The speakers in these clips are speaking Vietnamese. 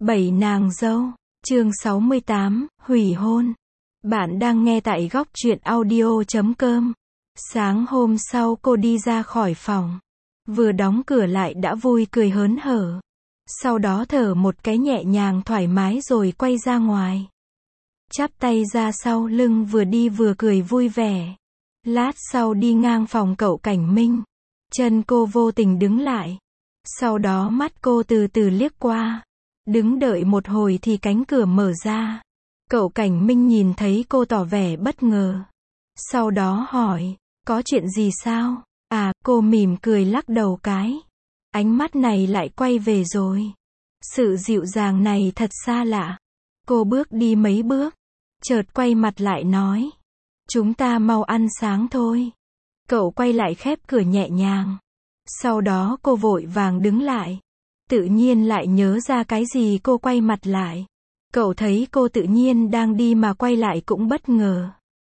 Bảy nàng dâu, chương 68, hủy hôn. Bạn đang nghe tại góc truyện audio.com. Sáng hôm sau cô đi ra khỏi phòng. Vừa đóng cửa lại đã vui cười hớn hở. Sau đó thở một cái nhẹ nhàng thoải mái rồi quay ra ngoài. Chắp tay ra sau lưng vừa đi vừa cười vui vẻ. Lát sau đi ngang phòng cậu Cảnh Minh. Chân cô vô tình đứng lại. Sau đó mắt cô từ từ liếc qua. Đứng đợi một hồi thì cánh cửa mở ra. Cậu Cảnh Minh nhìn thấy cô tỏ vẻ bất ngờ. Sau đó hỏi, có chuyện gì sao? À, cô mỉm cười lắc đầu cái. Ánh mắt này lại quay về rồi. Sự dịu dàng này thật xa lạ. Cô bước đi mấy bước. Chợt quay mặt lại nói. Chúng ta mau ăn sáng thôi. Cậu quay lại khép cửa nhẹ nhàng. Sau đó cô vội vàng đứng lại. Tự nhiên lại nhớ ra cái gì cô quay mặt lại. Cậu thấy cô tự nhiên đang đi mà quay lại cũng bất ngờ.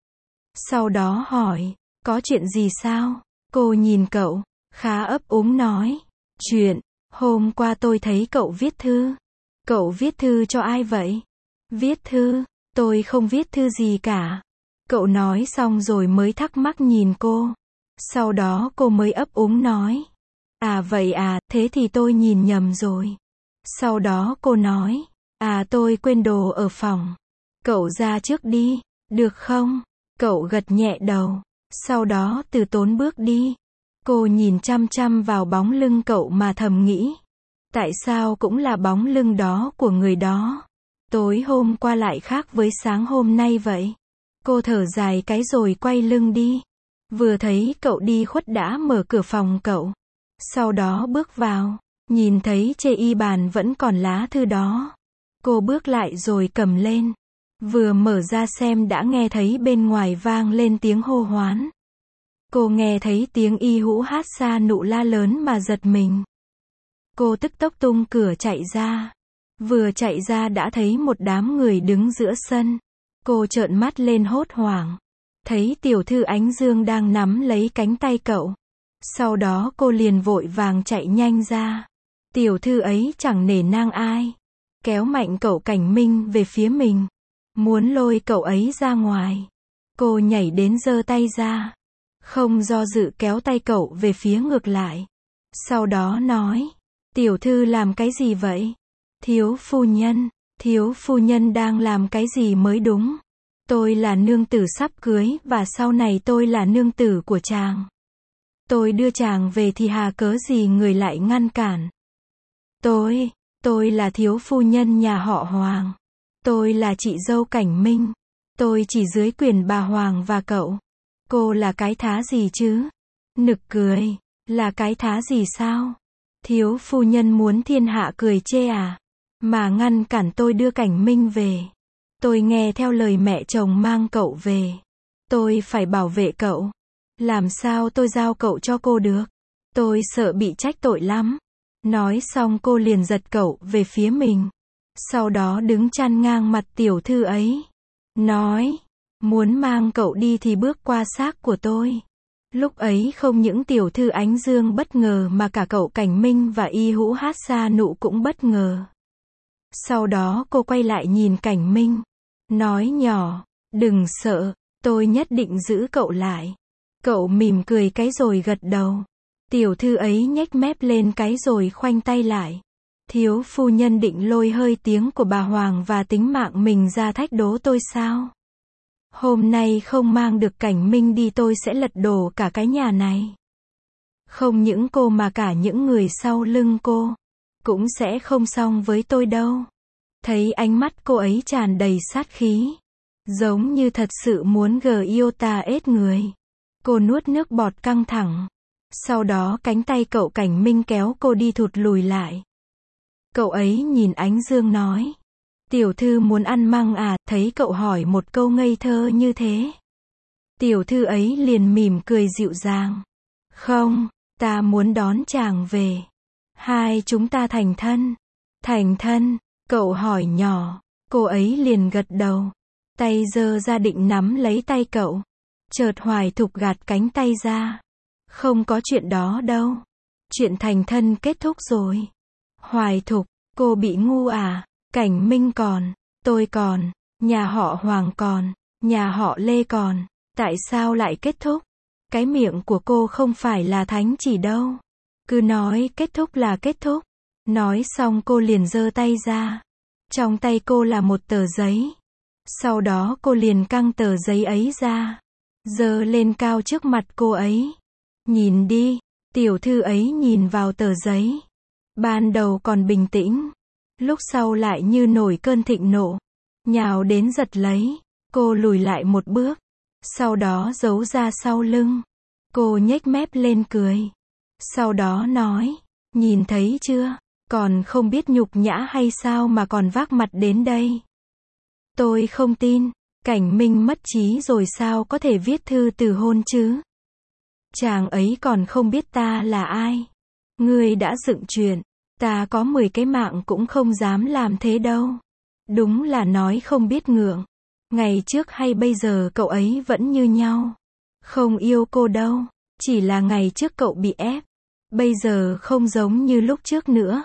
Sau đó hỏi, có chuyện gì sao? Cô nhìn cậu, khá ấp úng nói. Chuyện, hôm qua tôi thấy cậu viết thư. Cậu viết thư cho ai vậy? Viết thư, tôi không viết thư gì cả. Cậu nói xong rồi mới thắc mắc nhìn cô. Sau đó cô mới ấp úng nói. À vậy à, thế thì tôi nhìn nhầm rồi. Sau đó cô nói. À tôi quên đồ ở phòng. Cậu ra trước đi, được không? Cậu gật nhẹ đầu. Sau đó từ tốn bước đi. Cô nhìn chăm chăm vào bóng lưng cậu mà thầm nghĩ. Tại sao cũng là bóng lưng đó của người đó? Tối hôm qua lại khác với sáng hôm nay vậy? Cô thở dài cái rồi quay lưng đi. Vừa thấy cậu đi khuất đã mở cửa phòng cậu. Sau đó bước vào, nhìn thấy trên y bàn vẫn còn lá thư đó. Cô bước lại rồi cầm lên. Vừa mở ra xem đã nghe thấy bên ngoài vang lên tiếng hô hoán. Cô nghe thấy tiếng y hũ hát xa nụ la lớn mà giật mình. Cô tức tốc tung cửa chạy ra. Vừa chạy ra đã thấy một đám người đứng giữa sân. Cô trợn mắt lên hốt hoảng. Thấy tiểu thư Ánh Dương đang nắm lấy cánh tay cậu. Sau đó cô liền vội vàng chạy nhanh ra. Tiểu thư ấy chẳng nể nang ai. Kéo mạnh cậu Cảnh Minh về phía mình. Muốn lôi cậu ấy ra ngoài. Cô nhảy đến giơ tay ra. Không do dự kéo tay cậu về phía ngược lại. Sau đó nói. Tiểu thư làm cái gì vậy? Thiếu phu nhân đang làm cái gì mới đúng. Tôi là nương tử sắp cưới và sau này tôi là nương tử của chàng. Tôi đưa chàng về thì hà cớ gì người lại ngăn cản. Tôi là thiếu phu nhân nhà họ Hoàng. Tôi là chị dâu Cảnh Minh. Tôi chỉ dưới quyền bà Hoàng và cậu. Cô là cái thá gì chứ? Nực cười. Là cái thá gì sao? Thiếu phu nhân muốn thiên hạ cười chê à? Mà ngăn cản tôi đưa Cảnh Minh về. Tôi nghe theo lời mẹ chồng mang cậu về. Tôi phải bảo vệ cậu. Làm sao tôi giao cậu cho cô được? Tôi sợ bị trách tội lắm. Nói xong cô liền giật cậu về phía mình. Sau đó đứng chắn ngang mặt tiểu thư ấy. Nói, muốn mang cậu đi thì bước qua xác của tôi. Lúc ấy không những tiểu thư Ánh Dương bất ngờ mà cả cậu Cảnh Minh và y hũ hát xa nụ cũng bất ngờ. Sau đó cô quay lại nhìn Cảnh Minh. Nói nhỏ, đừng sợ, tôi nhất định giữ cậu lại. Cậu mỉm cười cái rồi gật đầu. Tiểu thư ấy nhếch mép lên cái rồi khoanh tay lại. Thiếu phu nhân định lôi hơi tiếng của bà Hoàng và tính mạng mình ra thách đố tôi sao? Hôm nay không mang được Cảnh Minh đi tôi sẽ lật đổ cả cái nhà này. Không những cô mà cả những người sau lưng cô cũng sẽ không xong với tôi đâu. Thấy ánh mắt cô ấy tràn đầy sát khí, giống như thật sự muốn Giota ết người. Cô nuốt nước bọt căng thẳng. Sau đó cánh tay cậu Cảnh Minh kéo cô đi thụt lùi lại. Cậu ấy nhìn Ánh Dương nói. Tiểu thư muốn ăn măng à? Thấy cậu hỏi một câu ngây thơ như thế. Tiểu thư ấy liền mỉm cười dịu dàng. Không, ta muốn đón chàng về. Hai chúng ta thành thân. Thành thân? Cậu hỏi nhỏ. Cô ấy liền gật đầu. Tay giơ ra định nắm lấy tay cậu. Chợt Hoài Thục gạt cánh tay ra. Không có chuyện đó đâu. Chuyện thành thân kết thúc rồi. Hoài Thục, cô bị ngu à? Cảnh Minh còn, tôi còn, nhà họ Hoàng còn, nhà họ Lê còn, tại sao lại kết thúc? Cái miệng của cô không phải là thánh chỉ đâu. Cứ nói kết thúc là kết thúc. Nói xong cô liền giơ tay ra. Trong tay cô là một tờ giấy. Sau đó cô liền căng tờ giấy ấy ra. Giơ lên cao trước mặt cô ấy. Nhìn đi, tiểu thư ấy nhìn vào tờ giấy. Ban đầu còn bình tĩnh. Lúc sau lại như nổi cơn thịnh nộ. Nhào đến giật lấy. Cô lùi lại một bước. Sau đó giấu ra sau lưng. Cô nhếch mép lên cười. Sau đó nói, nhìn thấy chưa, còn không biết nhục nhã hay sao mà còn vác mặt đến đây. Tôi không tin, Cảnh Minh mất trí rồi sao có thể viết thư từ hôn chứ. Chàng ấy còn không biết ta là ai. Ngươi đã dựng chuyện, ta có 10 cái mạng cũng không dám làm thế đâu. Đúng là nói không biết ngượng. Ngày trước hay bây giờ cậu ấy vẫn như nhau. Không yêu cô đâu, chỉ là ngày trước cậu bị ép. Bây giờ không giống như lúc trước nữa.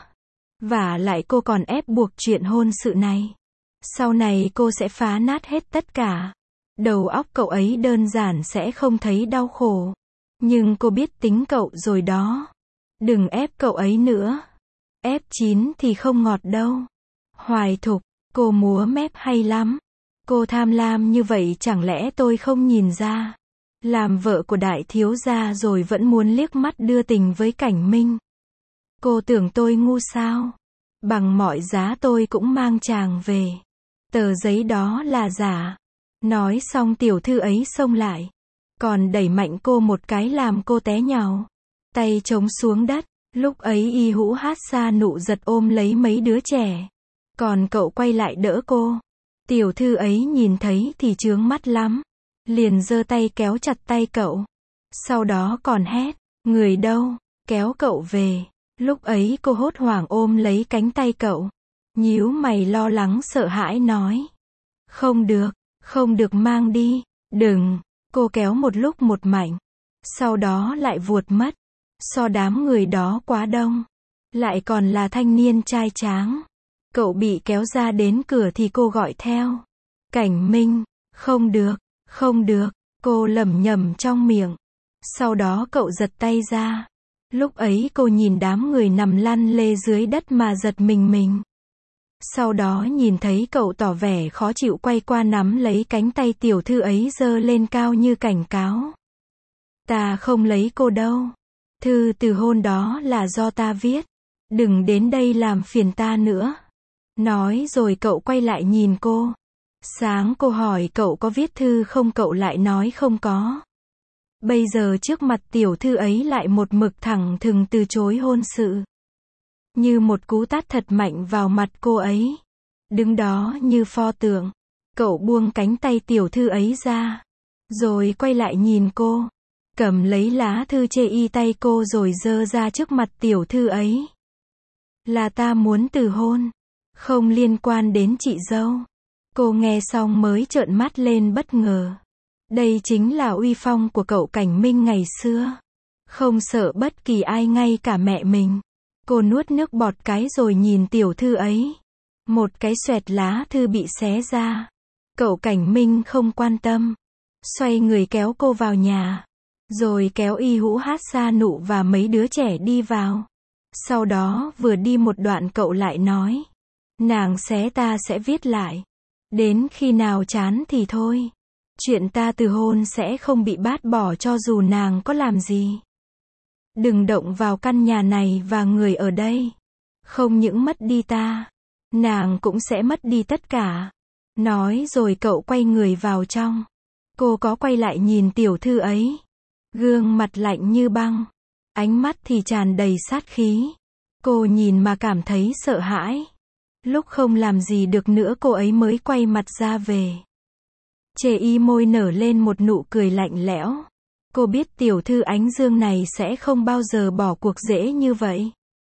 Vả lại cô còn ép buộc chuyện hôn sự này. Sau này cô sẽ phá nát hết tất cả. Đầu óc cậu ấy đơn giản sẽ không thấy đau khổ. Nhưng cô biết tính cậu rồi đó. Đừng ép cậu ấy nữa. Ép chín thì không ngọt đâu. Hoài Thục, cô múa mép hay lắm. Cô tham lam như vậy chẳng lẽ tôi không nhìn ra. Làm vợ của đại thiếu gia rồi vẫn muốn liếc mắt đưa tình với Cảnh Minh. Cô tưởng tôi ngu sao? Bằng mọi giá tôi cũng mang chàng về. Tờ giấy đó là giả. Nói xong tiểu thư ấy xông lại. Còn đẩy mạnh cô một cái làm cô té nhào. Tay chống xuống đất. Lúc ấy Y Hữu Hát Sa nụ giật ôm lấy mấy đứa trẻ. Còn cậu quay lại đỡ cô. Tiểu thư ấy nhìn thấy thì chướng mắt lắm. Liền giơ tay kéo chặt tay cậu. Sau đó còn hét, người đâu, kéo cậu về. Lúc ấy cô hốt hoảng ôm lấy cánh tay cậu. Nhíu mày lo lắng sợ hãi nói. Không được mang đi, đừng. Cô kéo một lúc một mạnh. Sau đó lại vuột mất. So đám người đó quá đông. Lại còn là thanh niên trai tráng. Cậu bị kéo ra đến cửa thì cô gọi theo. Cảnh Minh, không được, cô lẩm nhẩm trong miệng. Sau đó cậu giật tay ra. Lúc ấy cô nhìn đám người nằm lăn lê dưới đất mà giật mình. Sau đó nhìn thấy cậu tỏ vẻ khó chịu quay qua nắm lấy cánh tay tiểu thư ấy giơ lên cao như cảnh cáo. Ta không lấy cô đâu. Thư từ hôn đó là do ta viết. Đừng đến đây làm phiền ta nữa. Nói rồi cậu quay lại nhìn cô. Sáng cô hỏi cậu có viết thư không, cậu lại nói không có. Bây giờ trước mặt tiểu thư ấy lại một mực thẳng thừng từ chối hôn sự. Như một cú tát thật mạnh vào mặt cô ấy. Đứng đó như pho tượng. Cậu buông cánh tay tiểu thư ấy ra. Rồi quay lại nhìn cô. Cầm lấy lá thư chê y tay cô rồi giơ ra trước mặt tiểu thư ấy. Là ta muốn từ hôn. Không liên quan đến chị dâu. Cô nghe xong mới trợn mắt lên bất ngờ. Đây chính là uy phong của cậu Cảnh Minh ngày xưa. Không sợ bất kỳ ai ngay cả mẹ mình. Cô nuốt nước bọt cái rồi nhìn tiểu thư ấy. Một cái xoẹt lá thư bị xé ra. Cậu Cảnh Minh không quan tâm. Xoay người kéo cô vào nhà. Rồi kéo Y Hữu Hát Sa nụ và mấy đứa trẻ đi vào. Sau đó vừa đi một đoạn cậu lại nói. Nàng xé ta sẽ viết lại. Đến khi nào chán thì thôi. Chuyện ta từ hôn sẽ không bị bát bỏ cho dù nàng có làm gì. Đừng động vào căn nhà này và người ở đây. Không những mất đi ta, nàng cũng sẽ mất đi tất cả. Nói rồi cậu quay người vào trong. Cô có quay lại nhìn tiểu thư ấy. Gương mặt lạnh như băng. Ánh mắt thì tràn đầy sát khí. Cô nhìn mà cảm thấy sợ hãi. Lúc không làm gì được nữa cô ấy mới quay mặt ra về. Chê y môi nở lên một nụ cười lạnh lẽo. Cô biết tiểu thư Ánh Dương này sẽ không bao giờ bỏ cuộc dễ như vậy.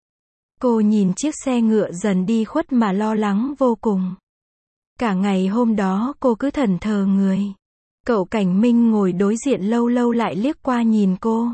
Cô nhìn chiếc xe ngựa dần đi khuất mà lo lắng vô cùng. Cả ngày hôm đó cô cứ thẫn thờ người. Cậu Cảnh Minh ngồi đối diện lâu lâu lại liếc qua nhìn cô.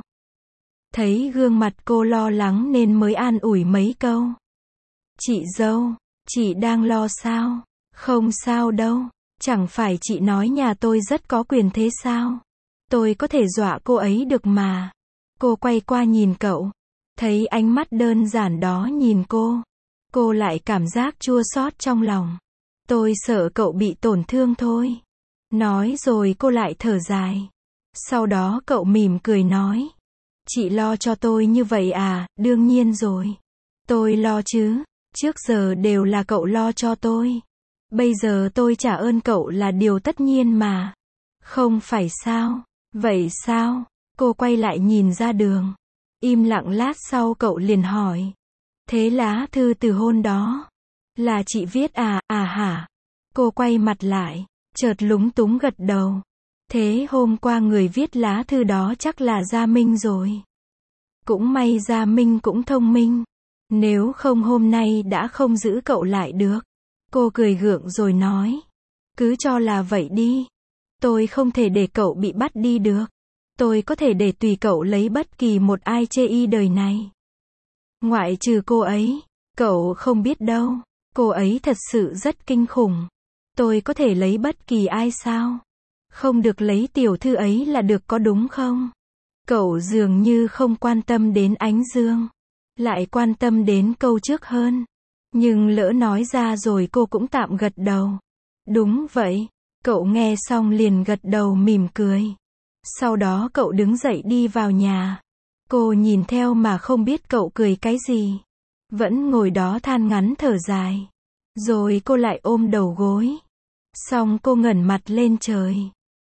Thấy gương mặt cô lo lắng nên mới an ủi mấy câu. Chị dâu, Chị đang lo sao? Không sao đâu. Chẳng phải chị nói nhà tôi rất có quyền thế sao? Tôi có thể dọa cô ấy được mà. Cô quay qua nhìn cậu. Thấy ánh mắt đơn giản đó nhìn cô lại cảm giác chua xót trong lòng. Tôi sợ cậu bị tổn thương thôi. Nói rồi cô lại thở dài. Sau đó cậu mỉm cười nói. Chị lo cho tôi như vậy à, đương nhiên rồi. Tôi lo chứ, trước giờ đều là cậu lo cho tôi. Bây giờ tôi trả ơn cậu là điều tất nhiên mà. Không phải sao? Vậy sao? Cô quay lại nhìn ra đường. Im lặng lát sau cậu liền hỏi. Thế lá thư từ hôn đó là chị viết à, hả? Cô quay mặt lại, chợt lúng túng gật đầu. Thế hôm qua người viết lá thư đó chắc là Gia Minh rồi. Cũng may Gia Minh cũng thông minh. Nếu không hôm nay đã không giữ cậu lại được. Cô cười gượng rồi nói. Cứ cho là vậy đi. Tôi không thể để cậu bị bắt đi được. Tôi có thể để tùy cậu lấy bất kỳ một ai chê y đời này. Ngoại trừ cô ấy. Cậu không biết đâu. Cô ấy thật sự rất kinh khủng. Tôi có thể lấy bất kỳ ai sao? Không được lấy tiểu thư ấy là được có đúng không? Cậu dường như không quan tâm đến Ánh Dương. Lại quan tâm đến câu trước hơn. Nhưng lỡ nói ra rồi cô cũng tạm gật đầu. Đúng vậy. Cậu nghe xong liền gật đầu mỉm cười. Sau đó cậu đứng dậy đi vào nhà. Cô nhìn theo mà không biết cậu cười cái gì. Vẫn ngồi đó than ngắn thở dài. Rồi cô lại ôm đầu gối. Xong cô ngẩng mặt lên trời.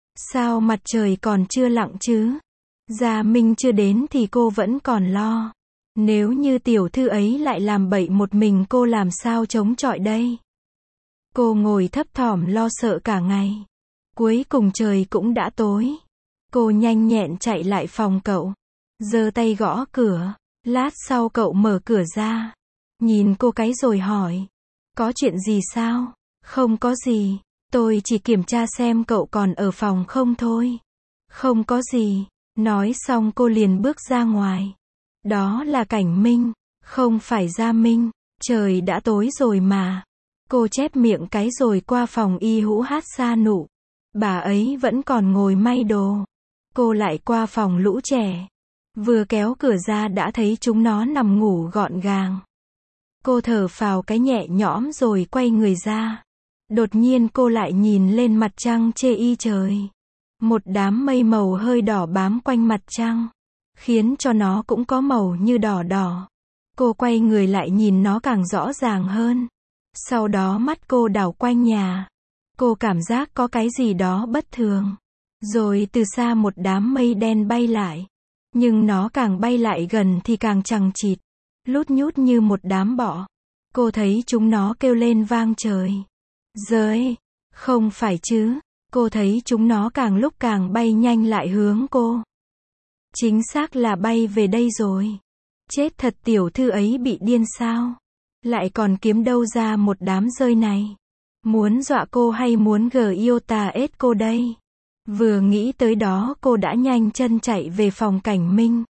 Sao mặt trời còn chưa lặn chứ? Gia Minh chưa đến thì cô vẫn còn lo. Nếu như tiểu thư ấy lại làm bậy một mình cô làm sao chống chọi đây? Cô ngồi thấp thỏm lo sợ cả ngày. Cuối cùng trời cũng đã tối. Cô nhanh nhẹn chạy lại phòng cậu. Giơ tay gõ cửa. Lát sau cậu mở cửa ra. Nhìn cô cái rồi hỏi. Có chuyện gì sao? Không có gì. Tôi chỉ kiểm tra xem cậu còn ở phòng không thôi. Không có gì. Nói xong cô liền bước ra ngoài. Đó là Cảnh Minh. Không phải Gia Minh. Trời đã tối rồi mà. Cô chép miệng cái rồi qua phòng Y Hữu Hát Sa Nụ. Bà ấy vẫn còn ngồi may đồ. Cô lại qua phòng Lũ Trẻ. Vừa kéo cửa ra đã thấy chúng nó nằm ngủ gọn gàng. Cô thở phào cái nhẹ nhõm rồi quay người ra. Đột nhiên cô lại nhìn lên mặt trăng chê y trời. Một đám mây màu hơi đỏ bám quanh mặt trăng. Khiến cho nó cũng có màu như đỏ đỏ. Cô quay người lại nhìn nó càng rõ ràng hơn. Sau đó mắt cô đảo quanh nhà. Cô cảm giác có cái gì đó bất thường. Rồi từ xa một đám mây đen bay lại. Nhưng nó càng bay lại gần thì càng chằng chịt. Lút nhút như một đám bọ. Cô thấy chúng nó kêu lên vang trời. Giời! Không phải chứ. Cô thấy chúng nó càng lúc càng bay nhanh lại hướng cô. Chính xác là bay về đây rồi. Chết thật, tiểu thư ấy bị điên sao? Lại còn kiếm đâu ra một đám rơi này? Muốn dọa cô hay muốn giết cô đây? Vừa nghĩ tới đó cô đã nhanh chân chạy về phòng Cảnh Minh.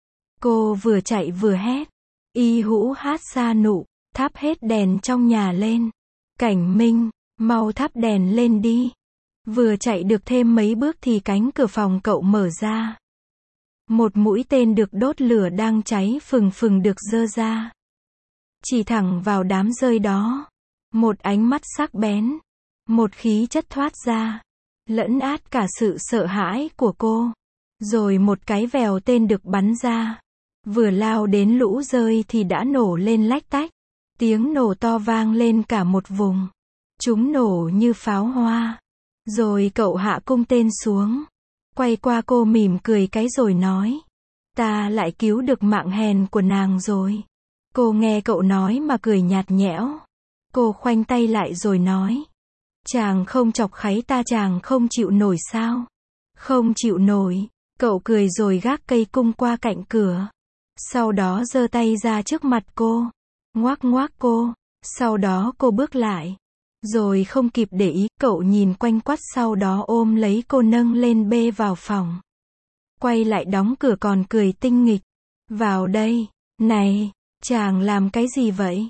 Cô vừa chạy vừa hét. Y Hữu Hát Sa Nụ, thắp hết đèn trong nhà lên. Cảnh Minh, mau thắp đèn lên đi. Vừa chạy được thêm mấy bước thì cánh cửa phòng cậu mở ra. Một mũi tên được đốt lửa đang cháy phừng phừng được giơ ra. Chỉ thẳng vào đám rơi đó. Một ánh mắt sắc bén. Một khí chất thoát ra. Lẫn át cả sự sợ hãi của cô. Rồi một cái vèo tên được bắn ra. Vừa lao đến lũ rơi thì đã nổ lên lách tách. Tiếng nổ to vang lên cả một vùng. Chúng nổ như pháo hoa. Rồi cậu hạ cung tên xuống. Quay qua cô mỉm cười cái rồi nói. Ta lại cứu được mạng hèn của nàng rồi. Cô nghe cậu nói mà cười nhạt nhẽo. Cô khoanh tay lại rồi nói. Chàng không chọc kháy ta chàng không chịu nổi sao? Không chịu nổi. Cậu cười rồi gác cây cung qua cạnh cửa. Sau đó giơ tay ra trước mặt cô. Ngoác ngoác cô. Sau đó cô bước lại. Rồi không kịp để ý, cậu nhìn quanh quắt sau đó ôm lấy cô nâng lên bê vào phòng. Quay lại đóng cửa còn cười tinh nghịch. Vào đây. Này, chàng làm cái gì vậy?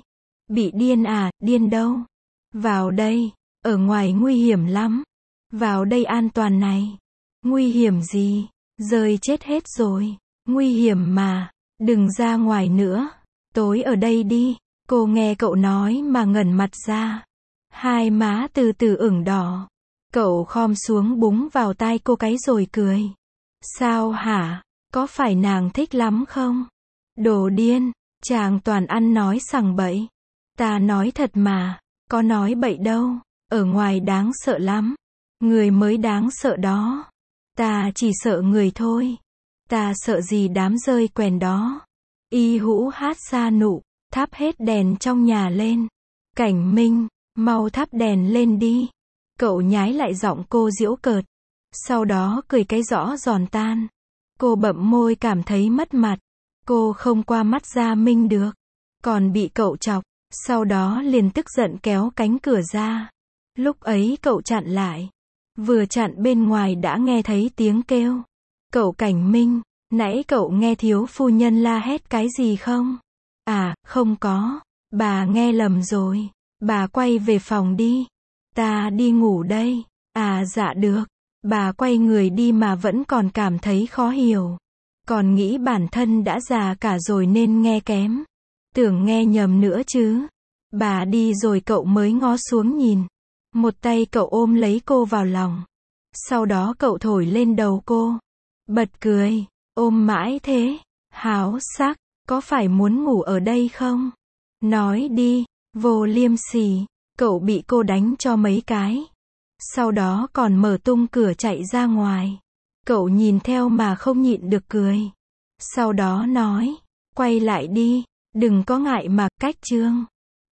Bị điên à, điên đâu. Vào đây, ở ngoài nguy hiểm lắm. Vào đây an toàn này. Nguy hiểm gì? Rơi chết hết rồi. Nguy hiểm mà. Đừng ra ngoài nữa. Tối ở đây đi. Cô nghe cậu nói mà ngẩn mặt ra. Hai má từ từ ửng đỏ. Cậu khom xuống búng vào tai cô cái rồi cười. Sao hả? Có phải nàng thích lắm không? Đồ điên. Chàng toàn ăn nói sằng bậy. Ta nói thật mà. Có nói bậy đâu. Ở ngoài đáng sợ lắm. Người mới đáng sợ đó. Ta chỉ sợ người thôi. Ta sợ gì đám rơi quèn đó. Y hũ hát xa nụ. Thắp hết đèn trong nhà lên. Cảnh Minh, mau thắp đèn lên đi. Cậu nhái lại giọng cô giễu cợt. Sau đó cười cái rõ giòn tan. Cô bậm môi cảm thấy mất mặt. Cô không qua mắt Gia Minh được. Còn bị cậu chọc. Sau đó liền tức giận kéo cánh cửa ra. Lúc ấy cậu chặn lại. Vừa chặn bên ngoài đã nghe thấy tiếng kêu. Cậu Cảnh Minh, nãy cậu nghe thiếu phu nhân la hét cái gì không? À, không có. Bà nghe lầm rồi. Bà quay về phòng đi. Ta đi ngủ đây. À dạ được. Bà quay người đi mà vẫn còn cảm thấy khó hiểu. Còn nghĩ bản thân đã già cả rồi nên nghe kém. Tưởng nghe nhầm nữa chứ. Bà đi rồi cậu mới ngó xuống nhìn. Một tay cậu ôm lấy cô vào lòng. Sau đó cậu thổi lên đầu cô. Bật cười. Ôm mãi thế. Háo sắc. Có phải muốn ngủ ở đây không? Nói đi. Vô liêm sỉ. Cậu bị cô đánh cho mấy cái. Sau đó còn mở tung cửa chạy ra ngoài. Cậu nhìn theo mà không nhịn được cười. Sau đó nói. Quay lại đi. Đừng có ngại mà, cách chương.